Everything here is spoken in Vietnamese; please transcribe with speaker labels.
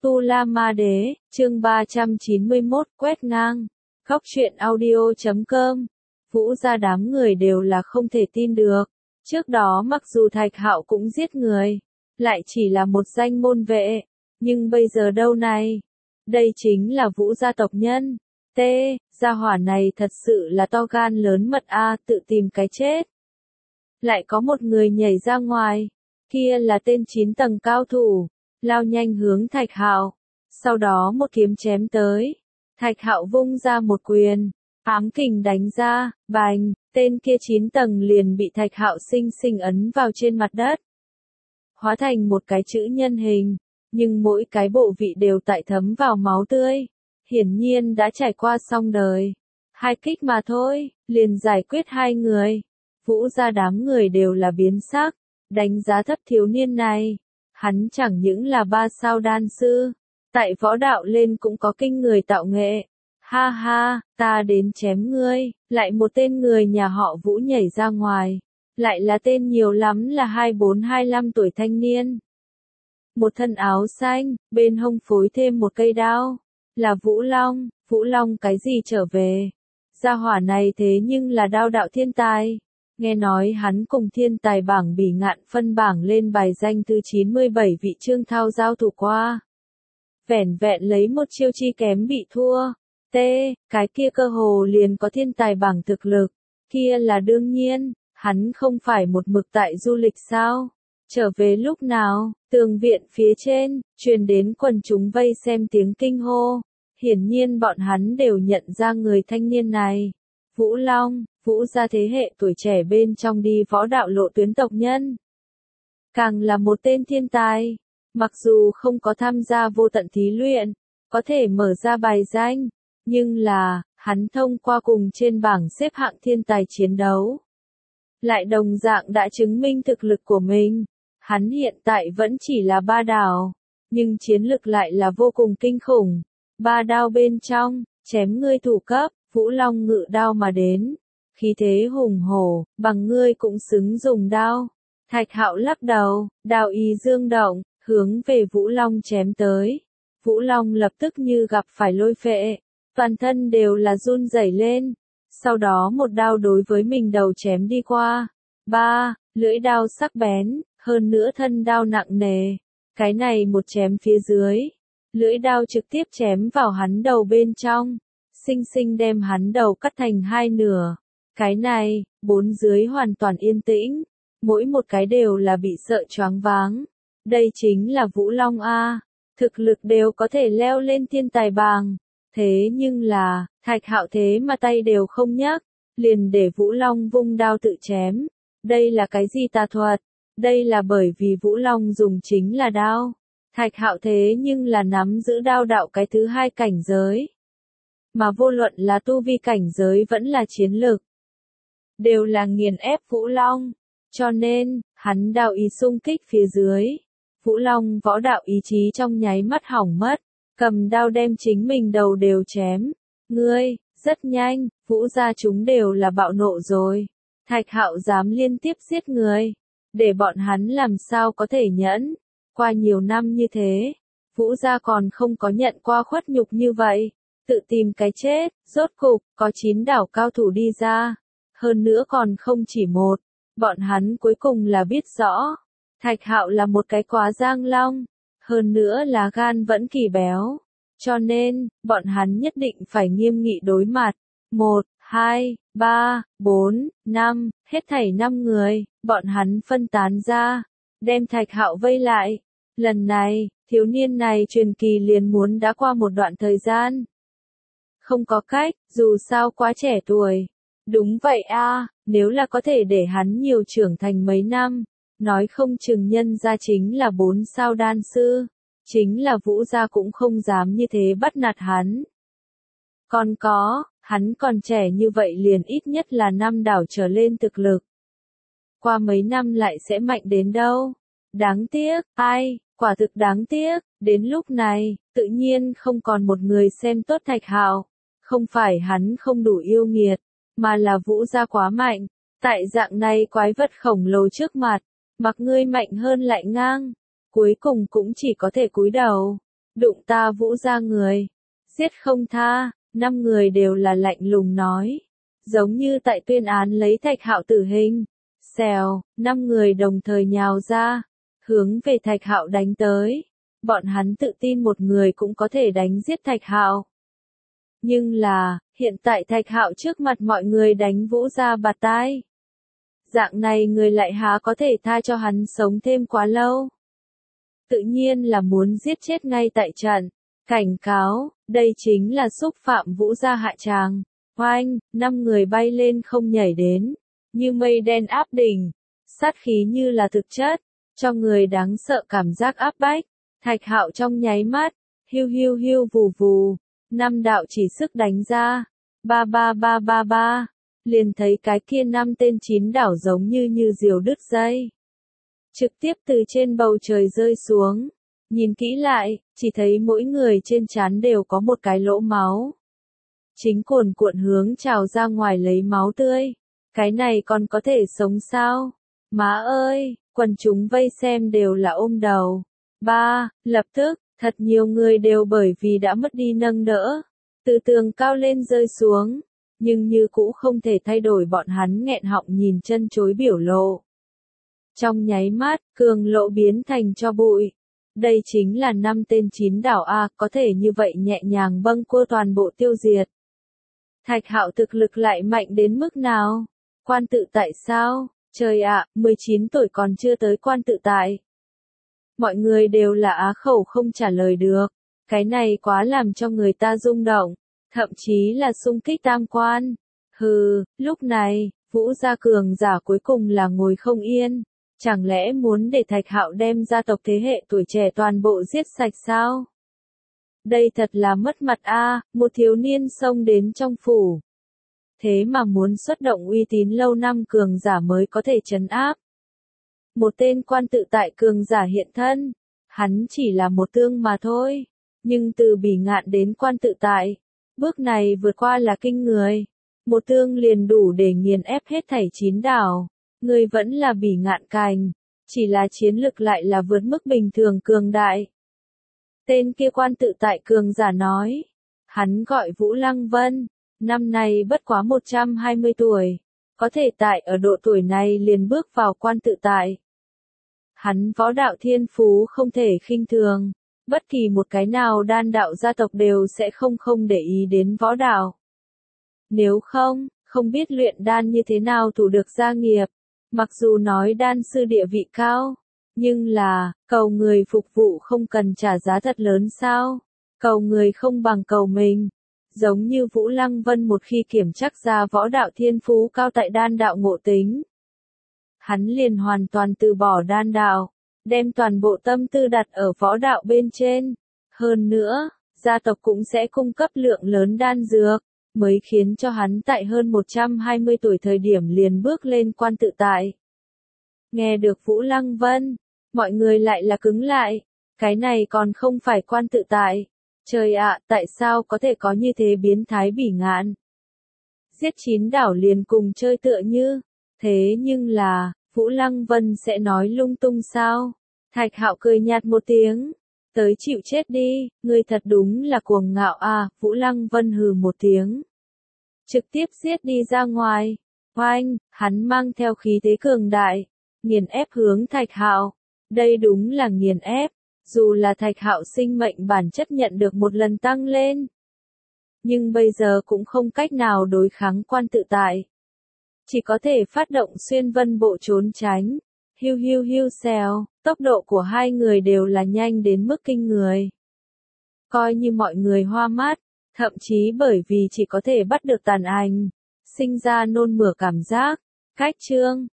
Speaker 1: Tu La Ma Đế, chương 391, quét ngang. Góc truyện audio.com. Vũ gia đám người đều là không thể tin được. Trước đó mặc dù Thạch Hạo cũng giết người, lại chỉ là một danh môn vệ, nhưng bây giờ đâu này? Đây chính là Vũ gia tộc nhân. Gia hỏa này thật sự là to gan lớn mật a, tự tìm cái chết. Lại có một người nhảy ra ngoài, kia là tên 9 tầng cao thủ, lao nhanh hướng Thạch Hạo, sau đó một kiếm chém tới. Thạch Hạo vung ra một quyền, ám kình đánh ra, bành, tên kia 9 tầng liền bị Thạch Hạo xinh xinh ấn vào trên mặt đất, hóa thành một cái chữ nhân hình, nhưng mỗi cái bộ vị đều tại thấm vào máu tươi, hiển nhiên đã trải qua xong đời. 2 kích mà thôi, liền giải quyết 2 người. Vũ gia đám người đều là biến sắc, đánh giá thấp thiếu niên này. Hắn chẳng những là 3 sao đan sư, tại võ đạo lên cũng có kinh người tạo nghệ. Ha ha, ta đến chém ngươi. Lại một tên người nhà họ Vũ nhảy ra ngoài, lại là tên nhiều lắm là 24-25 tuổi thanh niên. Một thân áo xanh, bên hông phối thêm một cây đao, là Vũ Long. Vũ Long cái gì trở về? Gia hỏa này thế nhưng là đao đạo thiên tài. Nghe nói hắn cùng thiên tài bảng Bỉ Ngạn phân bảng lên bài danh thứ 97 vị Trương Thao giao thủ qua. Vẻn vẹn lấy một chiêu chi kém bị thua. Cái kia cơ hồ liền có thiên tài bảng thực lực. Kia là đương nhiên, hắn không phải một mực tại du lịch sao? Trở về lúc nào? Tường viện phía trên, truyền đến quần chúng vây xem tiếng kinh hô. Hiển nhiên bọn hắn đều nhận ra người thanh niên này. Vũ Long, Vũ gia thế hệ tuổi trẻ bên trong đi võ đạo lộ tuyến tộc nhân. Càng là một tên thiên tài, mặc dù không có tham gia vô tận thí luyện, có thể mở ra bài danh, nhưng là, hắn thông qua cùng trên bảng xếp hạng thiên tài chiến đấu. Lại đồng dạng đã chứng minh thực lực của mình, hắn hiện tại vẫn chỉ là 3 đào, nhưng chiến lực lại là vô cùng kinh khủng. 3 đao bên trong, chém ngươi thủ cấp. Vũ Long ngự đao mà đến, khí thế hùng hổ, bằng ngươi cũng xứng dùng đao. Thạch Hạo lắc đầu, đao ý dương động, hướng về Vũ Long chém tới. Vũ Long lập tức như gặp phải lôi phệ, toàn thân đều là run rẩy lên. Sau đó một đao đối với mình đầu chém đi qua. Lưỡi đao sắc bén, hơn nữa thân đao nặng nề. Cái này một chém phía dưới, lưỡi đao trực tiếp chém vào hắn đầu bên trong. Sinh sinh đem hắn đầu cắt thành 2 nửa. Cái này, 4 dưới hoàn toàn yên tĩnh. Mỗi một cái đều là bị sợ choáng váng. Đây chính là Vũ Long A. Thực lực đều có thể leo lên thiên tài bảng. Thế nhưng là, Thạch Hạo thế mà tay đều không nhấc, liền để Vũ Long vung đao tự chém. Đây là cái gì tà thuật? Đây là bởi vì Vũ Long dùng chính là đao. Thạch Hạo thế nhưng là nắm giữ đao đạo cái thứ 2 cảnh giới. Mà vô luận là tu vi cảnh giới vẫn là chiến lực, đều là nghiền ép Vũ Long. Cho nên, hắn đao ý xung kích phía dưới. Vũ Long võ đạo ý chí trong nháy mắt hỏng mất, cầm đao đem chính mình đầu đều chém. Ngươi, rất nhanh, Vũ gia chúng đều là bạo nộ rồi. Thạch Hạo dám liên tiếp giết người, để bọn hắn làm sao có thể nhẫn. Qua nhiều năm như thế, Vũ gia còn không có nhận qua khuất nhục như vậy. Tự tìm cái chết, rốt cục, có 9 đảo cao thủ đi ra. Hơn nữa còn không chỉ một. Bọn hắn cuối cùng là biết rõ. Thạch Hạo là một cái quá giang long. Hơn nữa là gan vẫn kỳ béo. Cho nên, bọn hắn nhất định phải nghiêm nghị đối mặt. 1, 2, 3, 4, 5, hết thảy 5 người. Bọn hắn phân tán ra, đem Thạch Hạo vây lại. Lần này, thiếu niên này truyền kỳ liền muốn đã qua một đoạn thời gian. Không có cách, dù sao quá trẻ tuổi. Đúng vậy a, nếu là có thể để hắn nhiều trưởng thành mấy năm, nói không chừng nhân gia chính là 4 sao đan sư, chính là Vũ gia cũng không dám như thế bắt nạt hắn. Còn có, hắn còn trẻ như vậy liền ít nhất là 5 đảo trở lên thực lực. Qua mấy năm lại sẽ mạnh đến đâu? Đáng tiếc, quả thực đáng tiếc, đến lúc này, tự nhiên không còn một người xem tốt Thạch Hạo. Không phải hắn không đủ yêu nghiệt, mà là Vũ gia quá mạnh. Tại dạng này quái vật khổng lồ trước mặt, mặc ngươi mạnh hơn lại ngang, cuối cùng cũng chỉ có thể cúi đầu. đụng ta Vũ gia người, giết không tha, 5 người đều là lạnh lùng nói. Giống như tại tuyên án lấy Thạch Hạo tử hình. Xèo, 5 người đồng thời nhào ra, hướng về Thạch Hạo đánh tới. Bọn hắn tự tin một người cũng có thể đánh giết Thạch Hạo. Nhưng là, hiện tại Thạch Hạo trước mặt mọi người đánh Vũ gia bạt tai. Dạng này người lại há có thể tha cho hắn sống thêm quá lâu. Tự nhiên là muốn giết chết ngay tại trận. Cảnh cáo, đây chính là xúc phạm Vũ gia hạ tràng. Oanh, 5 người bay lên không nhảy đến, như mây đen áp đỉnh, sát khí như là thực chất, cho người đáng sợ cảm giác áp bách. Thạch Hạo trong nháy mắt, hiu hiu hiu vù vù, 5 đạo chỉ sức đánh ra, ba ba ba ba ba, liền thấy cái kia 5 tên 9 đảo giống như diều đứt dây, trực tiếp từ trên bầu trời rơi xuống. Nhìn kỹ lại, chỉ thấy mỗi người trên trán đều có một cái lỗ máu. Chính cuồn cuộn hướng trào ra ngoài lấy máu tươi. Cái này còn có thể sống sao? Má ơi, quần chúng vây xem đều là ôm đầu. Lập tức, thật nhiều người đều bởi vì đã mất đi nâng đỡ. Từ tường cao lên rơi xuống. Nhưng như cũ không thể thay đổi bọn hắn nghẹn họng nhìn chân chối biểu lộ. Trong nháy mắt, cường lộ biến thành tro bụi. Đây chính là 5 tên 9 đảo A, có thể như vậy nhẹ nhàng bâng quơ toàn bộ tiêu diệt. Thạch Hạo thực lực lại mạnh đến mức nào? Quan tự tại sao? Trời ạ, 19 tuổi còn chưa tới quan tự tại. Mọi người đều là á khẩu không trả lời được. Cái này quá làm cho người ta rung động, thậm chí là xung kích tam quan. Hừ, lúc này, Vũ gia cường giả cuối cùng là ngồi không yên. Chẳng lẽ muốn để Thạch Hạo đem gia tộc thế hệ tuổi trẻ toàn bộ giết sạch sao? Đây thật là mất mặt a, một thiếu niên xông đến trong phủ. Thế mà muốn xuất động uy tín lâu năm cường giả mới có thể trấn áp. Một tên quan tự tại cường giả hiện thân, hắn chỉ là một tương mà thôi. Nhưng từ Bỉ Ngạn đến quan tự tại, bước này vượt qua là kinh người. Một tương liền đủ để nghiền ép hết thảy 9 đảo. Người vẫn là Bỉ Ngạn cành, chỉ là chiến lực lại là vượt mức bình thường cường đại. Tên kia quan tự tại cường giả nói, hắn gọi Vũ Lăng Vân, năm nay bất quá 120 tuổi, có thể tại ở độ tuổi này liền bước vào quan tự tại. Hắn võ đạo thiên phú không thể khinh thường, bất kỳ một cái nào đan đạo gia tộc đều sẽ không để ý đến võ đạo. Nếu không biết luyện đan như thế nào thủ được gia nghiệp. Mặc dù nói đan sư địa vị cao, nhưng là, cầu người phục vụ không cần trả giá thật lớn sao? Cầu người không bằng cầu mình. Giống như Vũ Lăng Vân một khi kiểm chắc ra võ đạo thiên phú cao tại đan đạo ngộ tính. Hắn liền hoàn toàn từ bỏ đan đạo, đem toàn bộ tâm tư đặt ở võ đạo bên trên. Hơn nữa, gia tộc cũng sẽ cung cấp lượng lớn đan dược, mới khiến cho hắn tại hơn 120 tuổi thời điểm liền bước lên quan tự tại. Nghe được Vũ Lăng Vân, mọi người lại là cứng lại, cái này còn không phải quan tự tại. Trời ạ, tại sao có thể có như thế biến thái Bỉ Ngạn? Giết 9 đảo liền cùng chơi tựa như, thế nhưng là, Vũ Lăng Vân sẽ nói lung tung sao? Thạch Hạo cười nhạt một tiếng, tới chịu chết đi, ngươi thật đúng là cuồng ngạo à, Vũ Lăng Vân hừ một tiếng. Trực tiếp giết đi ra ngoài, oanh, hắn mang theo khí thế cường đại, nghiền ép hướng Thạch Hạo. Đây đúng là nghiền ép, dù là Thạch Hạo sinh mệnh bản chất nhận được một lần tăng lên. Nhưng bây giờ cũng không cách nào đối kháng quan tự tại. Chỉ có thể phát động xuyên vân bộ trốn tránh. Hiu hiu hiu xèo, tốc độ của hai người đều là nhanh đến mức kinh người. Coi như mọi người hoa mắt, thậm chí bởi vì chỉ có thể bắt được tàn ảnh, sinh ra nôn mửa cảm giác. Cách chương